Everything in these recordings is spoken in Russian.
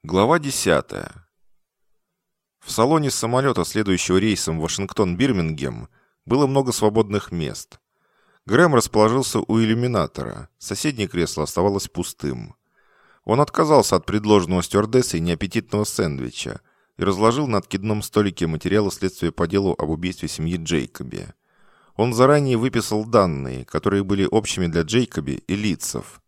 Глава 10. В салоне самолета, следующего рейсом Вашингтон-Бирмингем, было много свободных мест. Грэм расположился у иллюминатора. Соседнее кресло оставалось пустым. Он отказался от предложенного стюардессой неаппетитного сэндвича и разложил на откидном столике материалы следствия по делу об убийстве семьи Джейкоби. Он заранее выписал данные, которые были общими для Джейкоби и Литцев.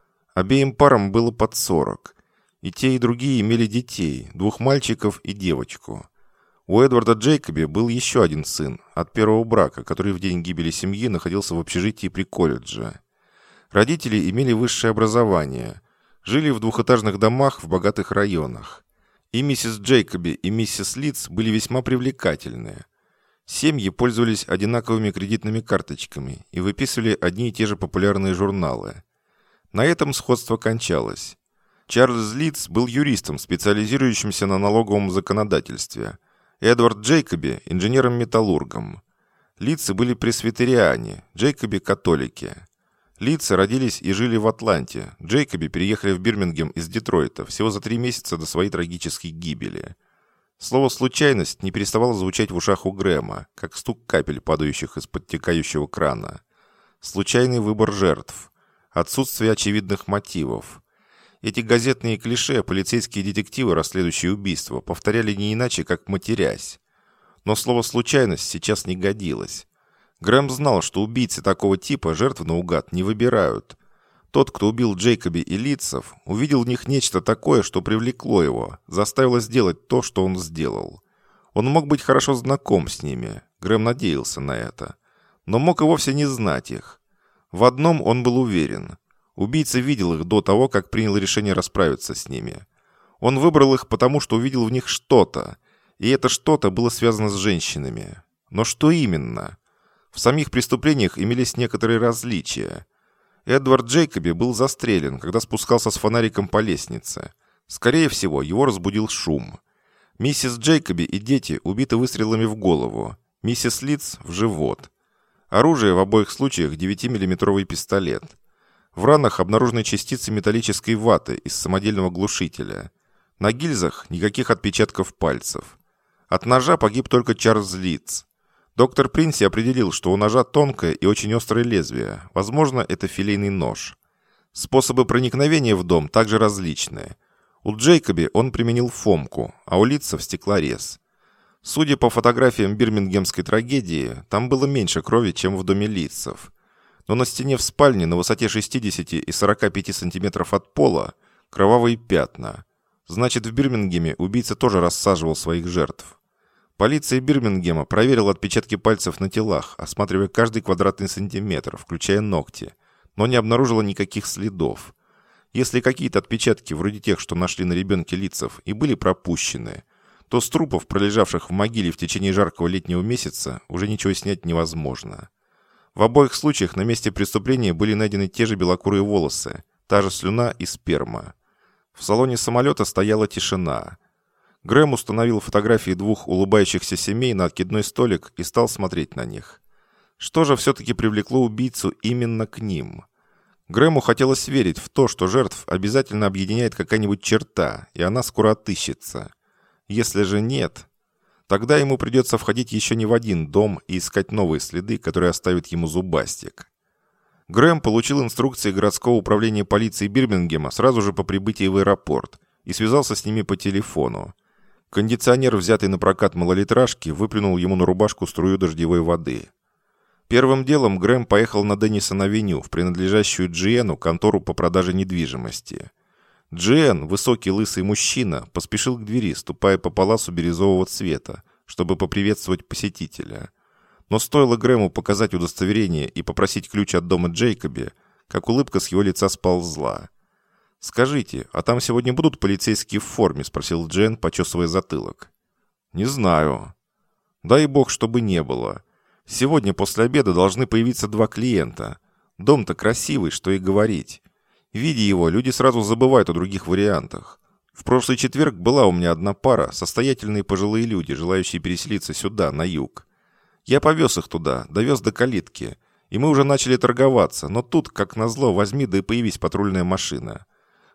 Обеим парам было под 40. И те, и другие имели детей, 2 мальчиков и девочку. У Эдварда Джейкоби был еще один сын от первого брака, который в день гибели семьи находился в общежитии при колледже. Родители имели высшее образование, жили в двухэтажных домах в богатых районах. И миссис Джейкоби, и миссис Литц были весьма привлекательны. Семьи пользовались одинаковыми кредитными карточками и выписывали одни и те же популярные журналы. На этом сходство кончалось. Чарльз Литц был юристом, специализирующимся на налоговом законодательстве. Эдвард Джейкоби – инженером-металлургом. Литцы были пресвитериане, Джейкоби – католики. Литцы родились и жили в Атланте. Джейкоби переехали в Бирмингем из Детройта всего за 3 месяца до своей трагической гибели. Слово «случайность» не переставало звучать в ушах у Грэма, как стук капель, падающих из подтекающего крана. Случайный выбор жертв. Отсутствие очевидных мотивов. Эти газетные клише полицейские детективы, расследующие убийства, повторяли не иначе, как матерясь. Но слово «случайность» сейчас не годилось. Грэм знал, что убийцы такого типа жертв наугад не выбирают. Тот, кто убил Джейкоби и Литцев, увидел в них нечто такое, что привлекло его, заставило сделать то, что он сделал. Он мог быть хорошо знаком с ними, Грэм надеялся на это, но мог и вовсе не знать их. В одном он был уверен. Убийца видел их до того, как принял решение расправиться с ними. Он выбрал их потому, что увидел в них что-то, и это что-то было связано с женщинами. Но что именно? В самих преступлениях имелись некоторые различия. Эдвард Джейкоби был застрелен, когда спускался с фонариком по лестнице. Скорее всего, его разбудил шум. Миссис Джейкоби и дети убиты выстрелами в голову, миссис Литц в живот. Оружие в обоих случаях 9-миллиметровый пистолет. В ранах обнаружены частицы металлической ваты из самодельного глушителя. На гильзах никаких отпечатков пальцев. От ножа погиб только Чарльз Литц. Доктор Принси определил, что у ножа тонкое и очень острое лезвие. Возможно, это филейный нож. Способы проникновения в дом также различные. У Джейкоби он применил фомку, а у Литцев стеклорез. Судя по фотографиям бирмингемской трагедии, там было меньше крови, чем в доме Литцев. Но на стене в спальне на высоте 60 и 45 сантиметров от пола кровавые пятна. Значит, в Бирмингеме убийца тоже рассаживал своих жертв. Полиция Бирмингема проверила отпечатки пальцев на телах, осматривая каждый квадратный сантиметр, включая ногти, но не обнаружила никаких следов. Если какие-то отпечатки, вроде тех, что нашли на ребенке Литцев, и были пропущены, то с трупов, пролежавших в могиле в течение жаркого летнего месяца, уже ничего снять невозможно. В обоих случаях на месте преступления были найдены те же белокурые волосы, та же слюна и сперма. В салоне самолета стояла тишина. Грэм установил фотографии 2 улыбающихся семей на откидной столик и стал смотреть на них. Что же все-таки привлекло убийцу именно к ним? Грэму хотелось верить в то, что жертв обязательно объединяет какая-нибудь черта, и она скоро отыщется. Если же нет... Тогда ему придется входить еще не в один дом и искать новые следы, которые оставит ему зубастик. Грэм получил инструкции городского управления полиции Бирмингема сразу же по прибытии в аэропорт и связался с ними по телефону. Кондиционер, взятый на прокат малолитражки, выплюнул ему на рубашку струю дождевой воды. Первым делом Грэм поехал на Деннисон-авеню в принадлежащую Джиэну контору по продаже недвижимости. Джиэн, высокий лысый мужчина, поспешил к двери, ступая по паласу бирюзового цвета, чтобы поприветствовать посетителя. Но стоило Грэму показать удостоверение и попросить ключ от дома Джейкоби, как улыбка с его лица сползла. «Скажите, а там сегодня будут полицейские в форме?» – спросил Джиэн, почесывая затылок. «Не знаю». «Дай бог, чтобы не было. Сегодня после обеда должны появиться 2 клиента. Дом-то красивый, что и говорить. Видя его, люди сразу забывают о других вариантах. В прошлый четверг была у меня одна пара, состоятельные пожилые люди, желающие переселиться сюда, на юг. Я повез их туда, довез до калитки, и мы уже начали торговаться, но тут, как назло, возьми да и появись патрульная машина.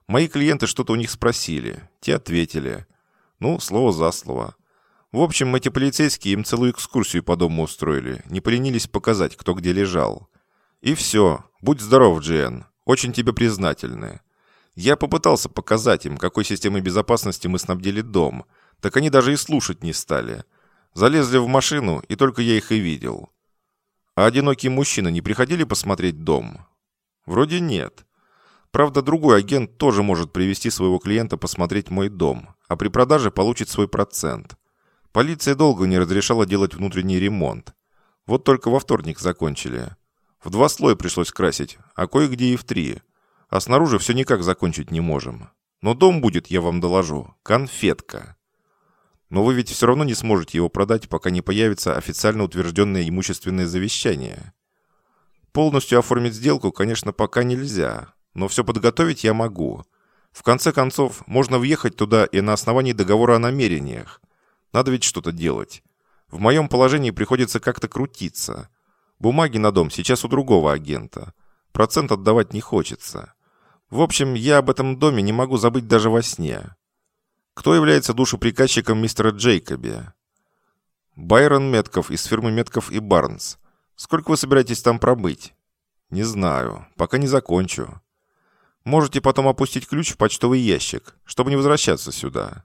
Мои клиенты что-то у них спросили. Те ответили. Ну, слово за слово. В общем, эти полицейские им целую экскурсию по дому устроили. Не поленились показать, кто где лежал. И все. Будь здоров, Джиэн. Очень тебе признательны. Я попытался показать им, какой системой безопасности мы снабдили дом. Так они даже и слушать не стали. Залезли в машину, и только я их и видел. А одинокие мужчины не приходили посмотреть дом? Вроде нет. Правда, другой агент тоже может привести своего клиента посмотреть мой дом, а при продаже получит свой процент. Полиция долго не разрешала делать внутренний ремонт. Вот только во вторник закончили. В 2 слоя пришлось красить, а кое-где и в 3. А снаружи все никак закончить не можем. Но дом будет, я вам доложу, конфетка. Но вы ведь все равно не сможете его продать, пока не появится официально утвержденное имущественное завещание. Полностью оформить сделку, конечно, пока нельзя, но все подготовить я могу. В конце концов, можно въехать туда и на основании договора о намерениях. Надо ведь что-то делать. В моем положении приходится как-то крутиться. Бумаги на дом сейчас у другого агента. Процент отдавать не хочется. В общем, я об этом доме не могу забыть даже во сне. Кто является душеприказчиком мистера Джейкоби? Байрон Метков из фирмы Метков и Барнс. Сколько вы собираетесь там пробыть? Не знаю. Пока не закончу. Можете потом опустить ключ в почтовый ящик, чтобы не возвращаться сюда.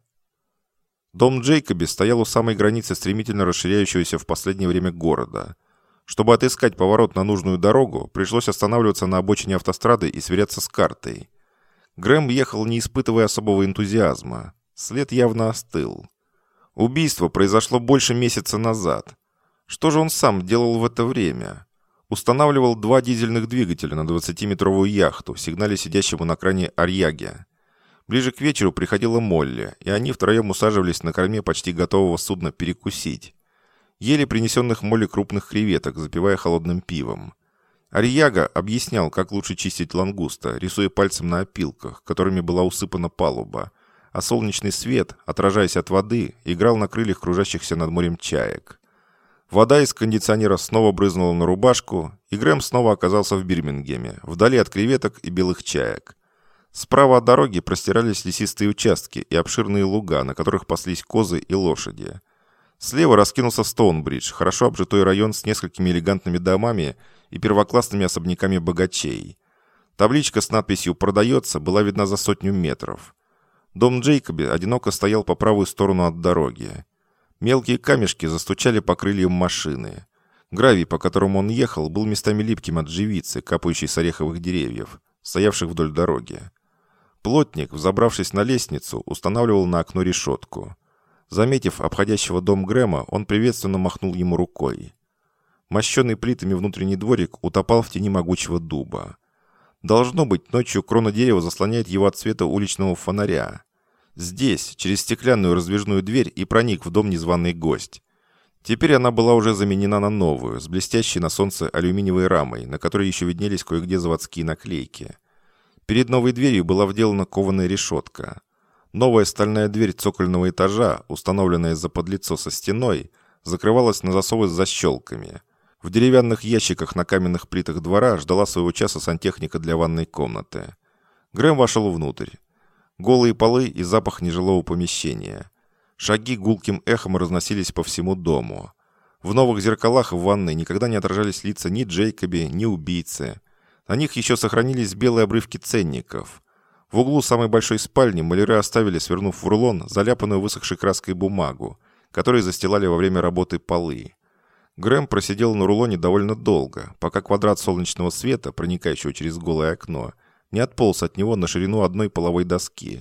Дом Джейкоби стоял у самой границы стремительно расширяющегося в последнее время города. Чтобы отыскать поворот на нужную дорогу, пришлось останавливаться на обочине автострады и сверяться с картой. Грэм ехал, не испытывая особого энтузиазма. След явно остыл. Убийство произошло больше месяца назад. Что же он сам делал в это время? Устанавливал 2 дизельных двигателя на 20-метровую яхту, сигнале сидящему на кране Арьяге. Ближе к вечеру приходила Молли, и они втроем усаживались на корме почти готового судна перекусить. Ели принесенных Молли крупных креветок, запивая холодным пивом. Арьяга объяснял, как лучше чистить лангуста, рисуя пальцем на опилках, которыми была усыпана палуба, а солнечный свет, отражаясь от воды, играл на крыльях кружащихся над морем чаек. Вода из кондиционера снова брызнула на рубашку, и Грэм снова оказался в Бирмингеме, вдали от креветок и белых чаек. Справа от дороги простирались лесистые участки и обширные луга, на которых паслись козы и лошади. Слева раскинулся Стоунбридж, хорошо обжитой район с несколькими элегантными домами и первоклассными особняками богачей. Табличка с надписью «Продается» была видна за 100 метров. Дом Джейкоби одиноко стоял по правую сторону от дороги. Мелкие камешки застучали по крыльям машины. Гравий, по которому он ехал, был местами липким от живицы, капающей с ореховых деревьев, стоявших вдоль дороги. Плотник, взобравшись на лестницу, устанавливал на окно решетку. Заметив обходящего дом Грэма, он приветственно махнул ему рукой. Мощенный плитами внутренний дворик утопал в тени могучего дуба. Должно быть, ночью крона дерева заслоняет его от света уличного фонаря. Здесь, через стеклянную раздвижную дверь, и проник в дом незваный гость. Теперь она была уже заменена на новую, с блестящей на солнце алюминиевой рамой, на которой еще виднелись кое-где заводские наклейки. Перед новой дверью была вделана кованая решетка. Новая стальная дверь цокольного этажа, установленная за подлицо со стеной, закрывалась на засовы с защелками. В деревянных ящиках на каменных плитах двора ждала своего часа сантехника для ванной комнаты. Грэм вошел внутрь. Голые полы и запах нежилого помещения. Шаги гулким эхом разносились по всему дому. В новых зеркалах в ванной никогда не отражались лица ни Джейкоби, ни убийцы. На них еще сохранились белые обрывки ценников. В углу самой большой спальни маляры оставили, свернув в рулон, заляпанную высохшей краской бумагу, которой застилали во время работы полы. Грэм просидел на рулоне довольно долго, пока квадрат солнечного света, проникающего через голое окно, не отполз от него на ширину одной половой доски.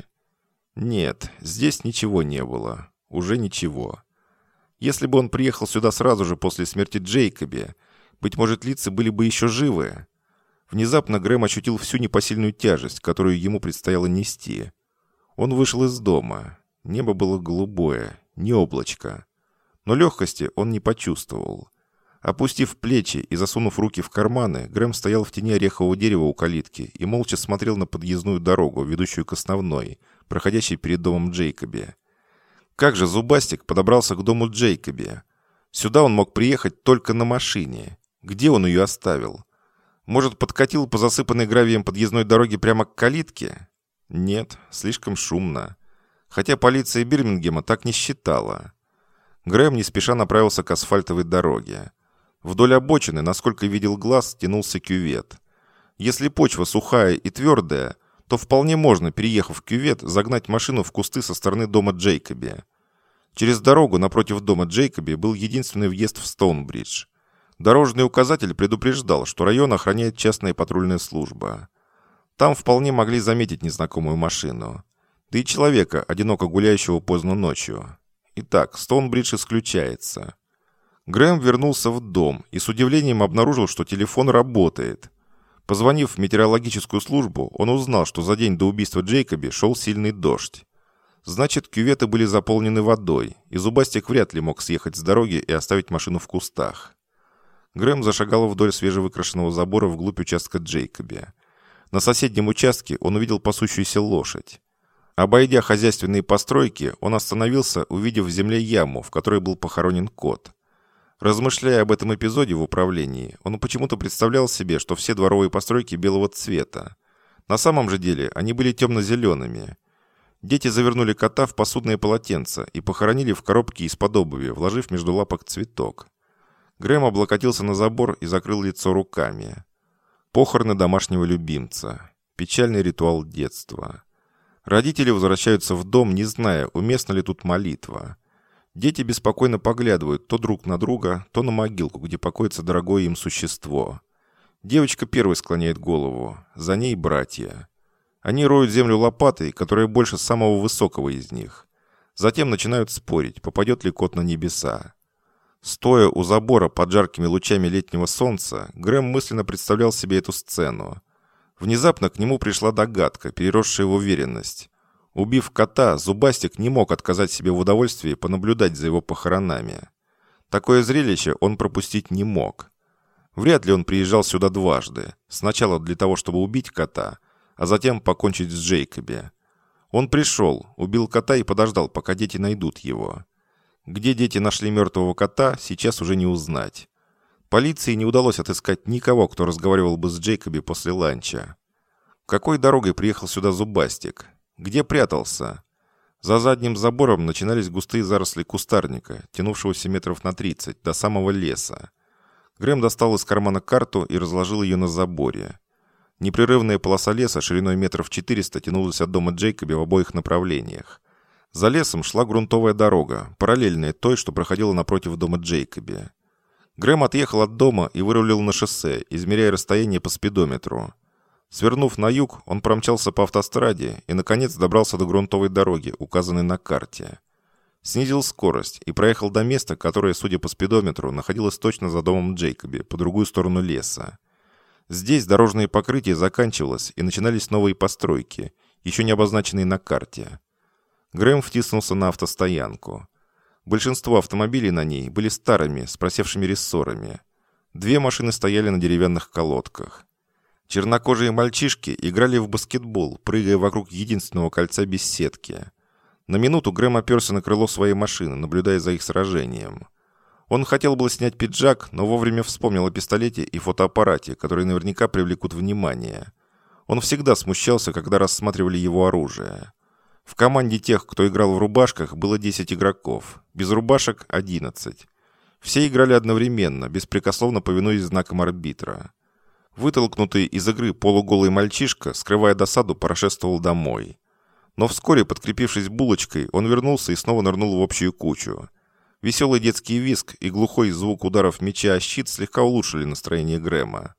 Нет, здесь ничего не было. Уже ничего. Если бы он приехал сюда сразу же после смерти Джейкоби, быть может, лица были бы еще живы. Внезапно Грэм ощутил всю непосильную тяжесть, которую ему предстояло нести. Он вышел из дома. Небо было голубое, не облачко. Но легкости он не почувствовал. Опустив плечи и засунув руки в карманы, Грэм стоял в тени орехового дерева у калитки и молча смотрел на подъездную дорогу, ведущую к основной, проходящей перед домом Джейкоби. Как же Зубастик подобрался к дому Джейкоби? Сюда он мог приехать только на машине. Где он ее оставил? Может, подкатил по засыпанной гравием подъездной дороге прямо к калитке? Нет, слишком шумно. Хотя полиция Бирмингема так не считала. Грэм не спеша направился к асфальтовой дороге. Вдоль обочины, насколько видел глаз, тянулся кювет. Если почва сухая и твердая, то вполне можно, переехав в кювет, загнать машину в кусты со стороны дома Джейкоби. Через дорогу напротив дома Джейкоби был единственный въезд в Стоунбридж. Дорожный указатель предупреждал, что район охраняет частная патрульная служба. Там вполне могли заметить незнакомую машину. Да и человека, одиноко гуляющего поздно ночью. Итак, Стоунбридж исключается. Грэм вернулся в дом и с удивлением обнаружил, что телефон работает. Позвонив в метеорологическую службу, он узнал, что за день до убийства Джейкоби шел сильный дождь. Значит, кюветы были заполнены водой, и Зубастик вряд ли мог съехать с дороги и оставить машину в кустах. Грэм зашагал вдоль свежевыкрашенного забора вглубь участка Джейкоби. На соседнем участке он увидел пасущуюся лошадь. Обойдя хозяйственные постройки, он остановился, увидев в земле яму, в которой был похоронен кот. Размышляя об этом эпизоде в управлении, он почему-то представлял себе, что все дворовые постройки белого цвета. На самом же деле они были темно-зелеными. Дети завернули кота в посудное полотенце и похоронили в коробке из-под обуви, вложив между лапок цветок. Грэм облокотился на забор и закрыл лицо руками. Похороны домашнего любимца. Печальный ритуал детства. Родители возвращаются в дом, не зная, уместна ли тут молитва. Дети беспокойно поглядывают то друг на друга, то на могилку, где покоится дорогое им существо. Девочка первой склоняет голову, за ней братья. Они роют землю лопатой, которая больше самого высокого из них. Затем начинают спорить, попадет ли кот на небеса. Стоя у забора под жаркими лучами летнего солнца, Грэм мысленно представлял себе эту сцену. Внезапно к нему пришла догадка, переросшая в уверенность. Убив кота, Зубастик не мог отказать себе в удовольствии понаблюдать за его похоронами. Такое зрелище он пропустить не мог. Вряд ли он приезжал сюда дважды. Сначала для того, чтобы убить кота, а затем покончить с Джейкоби. Он пришел, убил кота и подождал, пока дети найдут его. Где дети нашли мертвого кота, сейчас уже не узнать. Полиции не удалось отыскать никого, кто разговаривал бы с Джейкоби после ланча. Какой дорогой приехал сюда Зубастик? Где прятался? За задним забором начинались густые заросли кустарника, тянувшегося метров на 30, до самого леса. Грэм достал из кармана карту и разложил ее на заборе. Непрерывная полоса леса шириной метров 400 тянулась от дома Джейкоби в обоих направлениях. За лесом шла грунтовая дорога, параллельная той, что проходила напротив дома Джейкоби. Грэм отъехал от дома и вырулил на шоссе, измеряя расстояние по спидометру. Свернув на юг, он промчался по автостраде и, наконец, добрался до грунтовой дороги, указанной на карте. Снизил скорость и проехал до места, которое, судя по спидометру, находилось точно за домом Джейкоби, по другую сторону леса. Здесь дорожное покрытие заканчивалось, и начинались новые постройки, еще не обозначенные на карте. Грэм втиснулся на автостоянку. Большинство автомобилей на ней были старыми, с просевшими рессорами. 2 машины стояли на деревянных колодках. Чернокожие мальчишки играли в баскетбол, прыгая вокруг единственного кольца без сетки. На минуту Грэм оперся на крыло своей машины, наблюдая за их сражением. Он хотел было снять пиджак, но вовремя вспомнил о пистолете и фотоаппарате, которые наверняка привлекут внимание. Он всегда смущался, когда рассматривали его оружие. В команде тех, кто играл в рубашках, было 10 игроков, без рубашек – 11. Все играли одновременно, беспрекословно повинуясь знакам арбитра. Вытолкнутый из игры полуголый мальчишка, скрывая досаду, прошествовал домой. Но вскоре, подкрепившись булочкой, он вернулся и снова нырнул в общую кучу. Веселый детский визг и глухой звук ударов мяча о щит слегка улучшили настроение Грэма.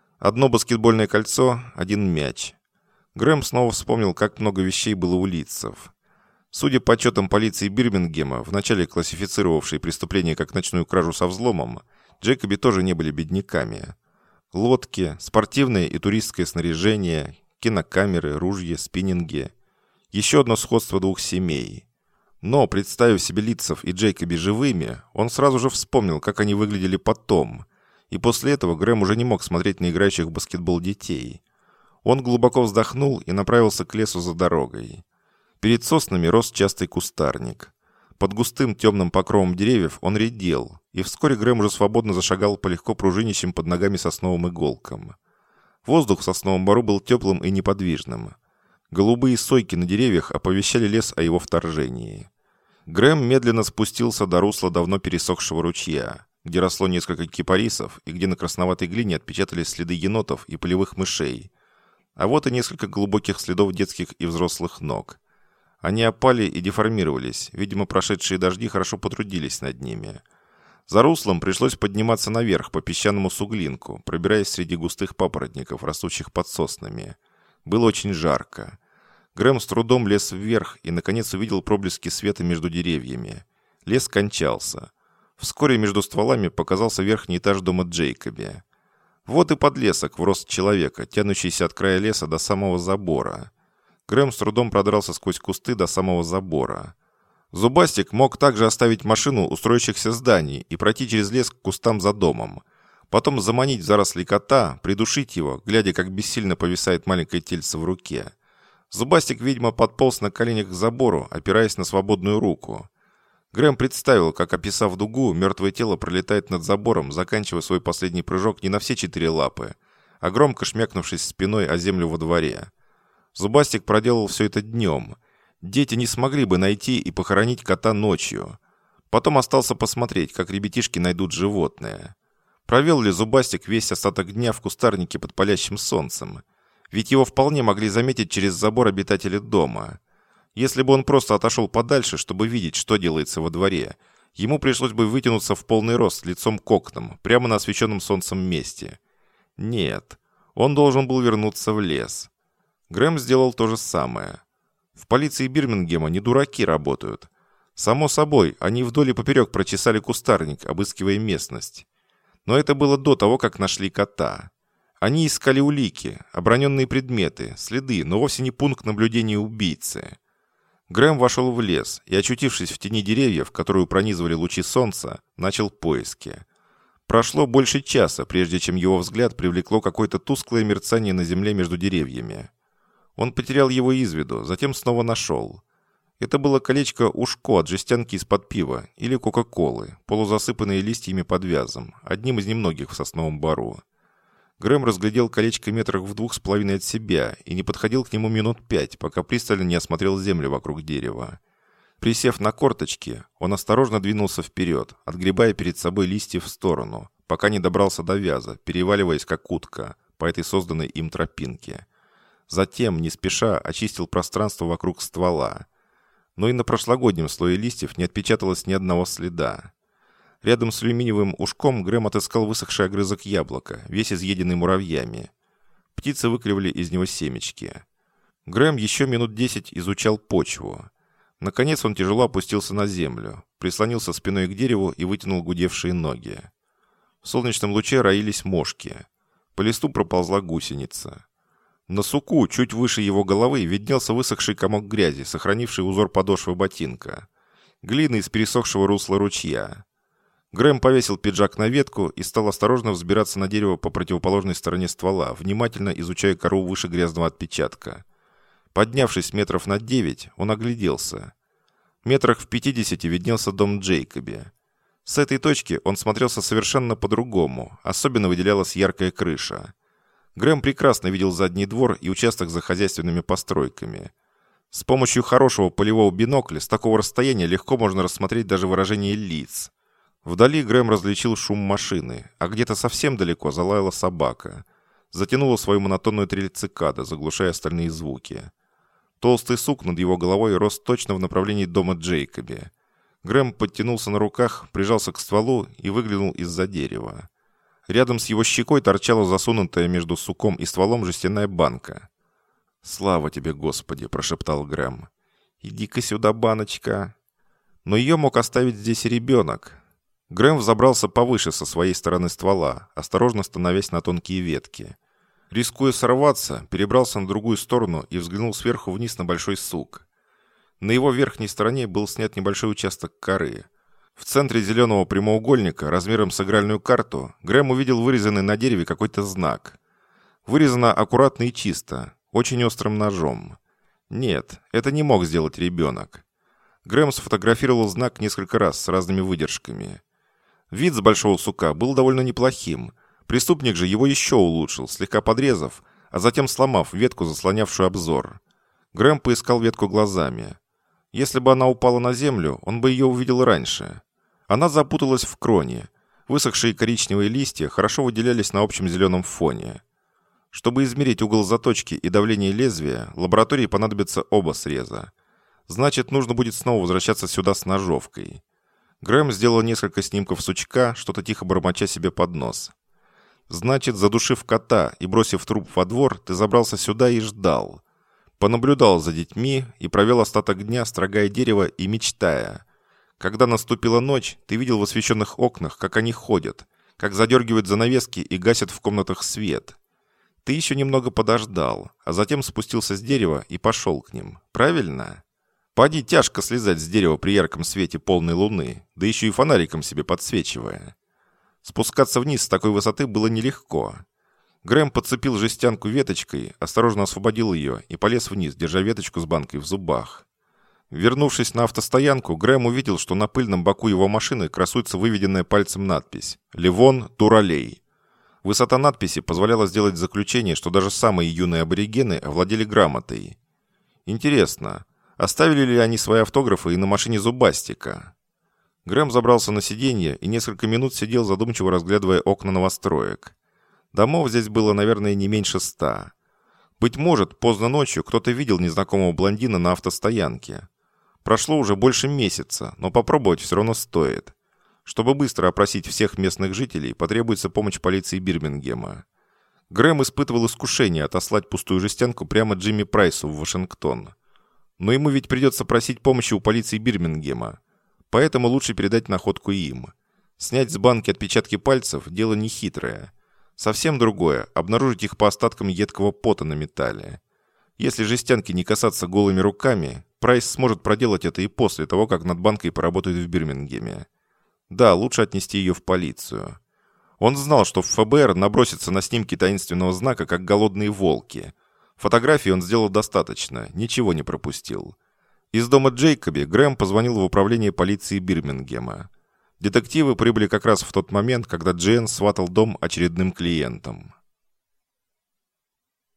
1 баскетбольное кольцо, 1 мяч. Грэм снова вспомнил, как много вещей было у Лидсов. Судя по отчетам полиции Бирмингема, вначале классифицировавшей преступление как ночную кражу со взломом, Джейкоби тоже не были бедняками. Лодки, спортивное и туристское снаряжение, кинокамеры, ружья, спиннинги. Еще одно сходство 2 семей. Но, представив себе Лидсов и Джейкоби живыми, он сразу же вспомнил, как они выглядели потом. И после этого Грэм уже не мог смотреть на играющих в баскетбол детей. Он глубоко вздохнул и направился к лесу за дорогой. Перед соснами рос частый кустарник. Под густым темным покровом деревьев он редел, и вскоре Грэм уже свободно зашагал по легко пружинящим под ногами сосновым иголкам. Воздух в сосновом бору был теплым и неподвижным. Голубые сойки на деревьях оповещали лес о его вторжении. Грэм медленно спустился до русла давно пересохшего ручья, где росло несколько кипарисов и где на красноватой глине отпечатались следы енотов и полевых мышей. А вот и несколько глубоких следов детских и взрослых ног. Они опали и деформировались, видимо, прошедшие дожди хорошо потрудились над ними. За руслом пришлось подниматься наверх по песчаному суглинку, пробираясь среди густых папоротников, растущих под соснами. Было очень жарко. Грэм с трудом лез вверх и, наконец, увидел проблески света между деревьями. Лес кончался. Вскоре между стволами показался верхний этаж дома Джейкоби. Вот и подлесок в рост человека, тянущийся от края леса до самого забора. Грэм с трудом продрался сквозь кусты до самого забора. Зубастик мог также оставить машину у строящихся зданий и пройти через лес к кустам за домом. Потом заманить в заросли кота, придушить его, глядя, как бессильно повисает маленькое тельце в руке. Зубастик, видимо, подполз на коленях к забору, опираясь на свободную руку. Грэм представил, как, описав дугу, мертвое тело пролетает над забором, заканчивая свой последний прыжок не на все 4 лапы, а громко шмякнувшись спиной о землю во дворе. Зубастик проделал все это днем. Дети не смогли бы найти и похоронить кота ночью. Потом остался посмотреть, как ребятишки найдут животное. Провел ли Зубастик весь остаток дня в кустарнике под палящим солнцем? Ведь его вполне могли заметить через забор обитатели дома. Если бы он просто отошел подальше, чтобы видеть, что делается во дворе, ему пришлось бы вытянуться в полный рост лицом к окнам, прямо на освещенном солнцем месте. Нет, он должен был вернуться в лес. Грэм сделал то же самое. В полиции Бирмингема не дураки работают. Само собой, они вдоль и поперек прочесали кустарник, обыскивая местность. Но это было до того, как нашли кота. Они искали улики, оброненные предметы, следы, но вовсе не пункт наблюдения убийцы. Грэм вошел в лес и, очутившись в тени деревьев, которую пронизывали лучи солнца, начал поиски. Прошло больше часа, прежде чем его взгляд привлекло какое-то тусклое мерцание на земле между деревьями. Он потерял его из виду, затем снова нашел. Это было колечко-ушко от жестянки из-под пива или кока-колы, полузасыпанное листьями под вязом, одним из немногих в сосновом бору. Грэм разглядел колечко метрах в 2,5 от себя и не подходил к нему минут 5, пока пристально не осмотрел землю вокруг дерева. Присев на корточки, он осторожно двинулся вперед, отгребая перед собой листья в сторону, пока не добрался до вяза, переваливаясь как утка по этой созданной им тропинке. Затем, не спеша, очистил пространство вокруг ствола. Но и на прошлогоднем слое листьев не отпечаталось ни одного следа. Рядом с алюминиевым ушком Грэм отыскал высохший огрызок яблока, весь изъеденный муравьями. Птицы выкривали из него семечки. Грэм еще минут 10 изучал почву. Наконец он тяжело опустился на землю, прислонился спиной к дереву и вытянул гудевшие ноги. В солнечном луче роились мошки. По листу проползла гусеница. На суку, чуть выше его головы, виднелся высохший комок грязи, сохранивший узор подошвы ботинка. Глина из пересохшего русла ручья. Грэм повесил пиджак на ветку и стал осторожно взбираться на дерево по противоположной стороне ствола, внимательно изучая кору выше грязного отпечатка. Поднявшись метров на 9, он огляделся. Метрах в 50 виднелся дом Джейкоби. С этой точки он смотрелся совершенно по-другому, особенно выделялась яркая крыша. Грэм прекрасно видел задний двор и участок за хозяйственными постройками. С помощью хорошего полевого бинокля с такого расстояния легко можно рассмотреть даже выражение лиц. Вдали Грэм различил шум машины, а где-то совсем далеко залаяла собака. Затянула свою монотонную трель цикада, заглушая остальные звуки. Толстый сук над его головой рос точно в направлении дома Джейкоби. Грэм подтянулся на руках, прижался к стволу и выглянул из-за дерева. Рядом с его щекой торчала засунутая между суком и стволом жестяная банка. «Слава тебе, Господи!» – прошептал Грэм. «Иди-ка сюда, баночка!» Но ее мог оставить здесь и ребенок. Грэм взобрался повыше со своей стороны ствола, осторожно становясь на тонкие ветки. Рискуя сорваться, перебрался на другую сторону и взглянул сверху вниз на большой сук. На его верхней стороне был снят небольшой участок коры. В центре зеленого прямоугольника, размером с игральную карту, Грэм увидел вырезанный на дереве какой-то знак. Вырезано аккуратно и чисто, очень острым ножом. Нет, это не мог сделать ребенок. Грэм сфотографировал знак несколько раз с разными выдержками. Вид с большого сука был довольно неплохим. Преступник же его еще улучшил, слегка подрезав, а затем сломав ветку, заслонявшую обзор. Грэм поискал ветку глазами. Если бы она упала на землю, он бы ее увидел раньше. Она запуталась в кроне. Высохшие коричневые листья хорошо выделялись на общем зеленом фоне. Чтобы измерить угол заточки и давление лезвия, лаборатории понадобятся оба среза. Значит, нужно будет снова возвращаться сюда с ножовкой. Грэм сделал несколько снимков сучка, что-то тихо бормоча себе под нос. Значит, задушив кота и бросив труп во двор, ты забрался сюда и ждал. Понаблюдал за детьми и провел остаток дня, строгая дерево и мечтая. Когда наступила ночь, ты видел в освещенных окнах, как они ходят, как задергивают занавески и гасят в комнатах свет. Ты еще немного подождал, а затем спустился с дерева и пошел к ним. Правильно? Поди тяжко слезать с дерева при ярком свете полной луны, да еще и фонариком себе подсвечивая. Спускаться вниз с такой высоты было нелегко. Грэм подцепил жестянку веточкой, осторожно освободил ее и полез вниз, держа веточку с банкой в зубах. Вернувшись на автостоянку, Грэм увидел, что на пыльном боку его машины красуется выведенная пальцем надпись «Левон Туралей». Высота надписи позволяла сделать заключение, что даже самые юные аборигены овладели грамотой. Интересно, оставили ли они свои автографы и на машине Зубастика? Грэм забрался на сиденье и несколько минут сидел, задумчиво разглядывая окна новостроек. Домов здесь было, наверное, не меньше 100. Быть может, поздно ночью кто-то видел незнакомого блондина на автостоянке. Прошло уже больше месяца, но попробовать все равно стоит. Чтобы быстро опросить всех местных жителей, потребуется помощь полиции Бирмингема. Грэм испытывал искушение отослать пустую жестянку прямо Джимми Прайсу в Вашингтон. Но ему ведь придется просить помощи у полиции Бирмингема. Поэтому лучше передать находку им. Снять с банки отпечатки пальцев – дело нехитрое. Совсем другое – обнаружить их по остаткам едкого пота на металле. Если жестянки не касаться голыми руками, Прайс сможет проделать это и после того, как над банкой поработают в Бирмингеме. Да, лучше отнести ее в полицию. Он знал, что в ФБР набросится на снимки таинственного знака, как голодные волки. Фотографий он сделал достаточно, ничего не пропустил. Из дома Джейкоби Грэм позвонил в управление полиции Бирмингема. Детективы прибыли как раз в тот момент, когда Джейн сватал дом очередным клиентам.